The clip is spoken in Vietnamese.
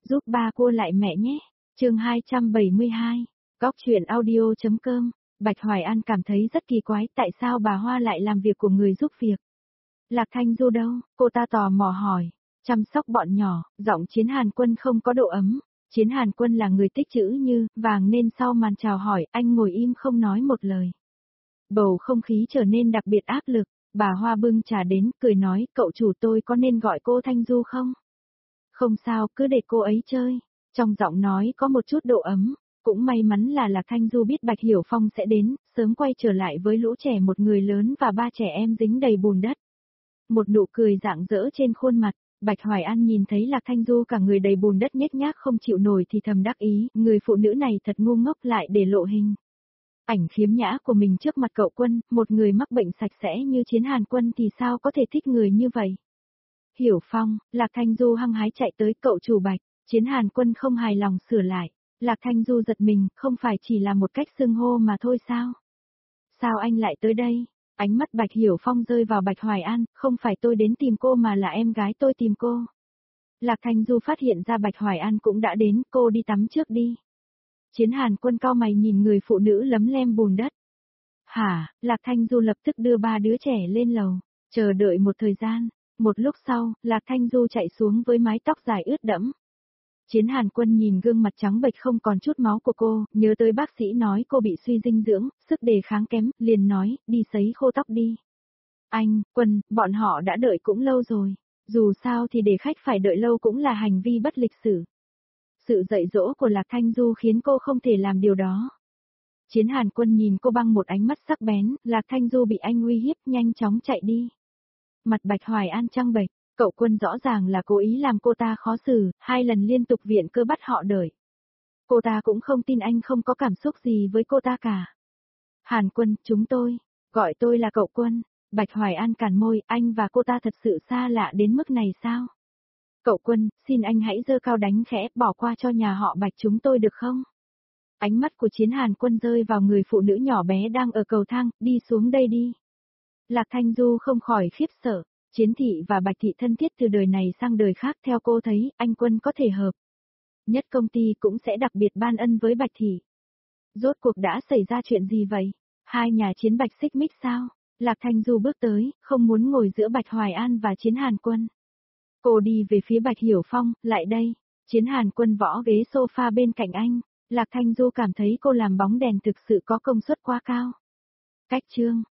Giúp ba cua lại mẹ nhé. Chương 272. Góc truyện audio.com. Bạch Hoài An cảm thấy rất kỳ quái, tại sao bà Hoa lại làm việc của người giúp việc. Lạc Thanh Du đâu? Cô ta tò mò hỏi. Chăm sóc bọn nhỏ, giọng Chiến Hàn Quân không có độ ấm. Chiến Hàn Quân là người tích chữ như vàng nên sau màn chào hỏi, anh ngồi im không nói một lời. Bầu không khí trở nên đặc biệt áp lực. Bà Hoa bưng trà đến, cười nói, cậu chủ, tôi có nên gọi cô Thanh Du không? Không sao, cứ để cô ấy chơi. Trong giọng nói có một chút độ ấm. Cũng may mắn là Lạc Thanh Du biết Bạch Hiểu Phong sẽ đến, sớm quay trở lại với lũ trẻ, một người lớn và ba trẻ em dính đầy bùn đất. Một nụ cười rạng rỡ trên khuôn mặt, Bạch Hoài An nhìn thấy Lạc Thanh Du cả người đầy bùn đất nhếch nhác không chịu nổi thì thầm đắc ý, người phụ nữ này thật ngu ngốc lại để lộ hình. Ảnh khiếm nhã của mình trước mặt cậu Quân, một người mắc bệnh sạch sẽ như Chiến Hàn Quân thì sao có thể thích người như vậy. Hiểu Phong, Lạc Thanh Du hăng hái chạy tới, cậu chủ Bạch. Chiến Hàn Quân không hài lòng sửa lại. Lạc Thanh Du giật mình, không phải chỉ là một cách xưng hô mà thôi sao? Sao anh lại tới đây? Ánh mắt Bạch Hiểu Phong rơi vào Bạch Hoài An, không phải tôi đến tìm cô mà là em gái tôi tìm cô. Lạc Thanh Du phát hiện ra Bạch Hoài An cũng đã đến, cô đi tắm trước đi. Chiến Hàn Quân cau mày nhìn người phụ nữ lấm lem bùn đất. Hả? Lạc Thanh Du lập tức đưa ba đứa trẻ lên lầu, chờ đợi một thời gian. Một lúc sau, Lạc Thanh Du chạy xuống với mái tóc dài ướt đẫm. Chiến Hàn Quân nhìn gương mặt trắng bệch không còn chút máu của cô, nhớ tới bác sĩ nói cô bị suy dinh dưỡng, sức đề kháng kém, liền nói, đi sấy khô tóc đi. Anh, Quân, bọn họ đã đợi cũng lâu rồi. Dù sao thì để khách phải đợi lâu cũng là hành vi bất lịch sự. Sự dạy dỗ của Lạc Thanh Du khiến cô không thể làm điều đó. Chiến Hàn Quân nhìn cô bằng một ánh mắt sắc bén, Lạc Thanh Du bị anh uy hiếp, nhanh chóng chạy đi. Mặt Bạch Hoài An trăng bệch, cậu Quân rõ ràng là cố ý làm cô ta khó xử, 2 lần liên tục viện cơ bắt họ đợi. Cô ta cũng không tin anh không có cảm xúc gì với cô ta cả. Hàn Quân, chúng tôi, gọi tôi là cậu Quân. Bạch Hoài An cản môi, anh và cô ta thật sự xa lạ đến mức này sao? Cậu Quân, xin anh hãy giơ cao đánh khẽ, bỏ qua cho nhà họ Bạch chúng tôi được không? Ánh mắt của Chiến Hàn Quân rơi vào người phụ nữ nhỏ bé đang ở cầu thang, đi xuống đây đi. Lạc Thanh Du không khỏi khiếp sợ. Chiến thị và Bạch thị thân thiết từ đời này sang đời khác, theo cô thấy, anh Quân có thể hợp. Nhất công ty cũng sẽ đặc biệt ban ân với Bạch thị. Rốt cuộc đã xảy ra chuyện gì vậy? Hai nhà Chiến Bạch xích mích sao? Lạc Thanh Du bước tới, không muốn ngồi giữa Bạch Hoài An và Chiến Hàn Quân. Cô đi về phía Bạch Hiểu Phong, lại đây. Chiến Hàn Quân võ ghế sofa bên cạnh anh. Lạc Thanh Du cảm thấy cô làm bóng đèn thực sự có công suất quá cao. Cách chương.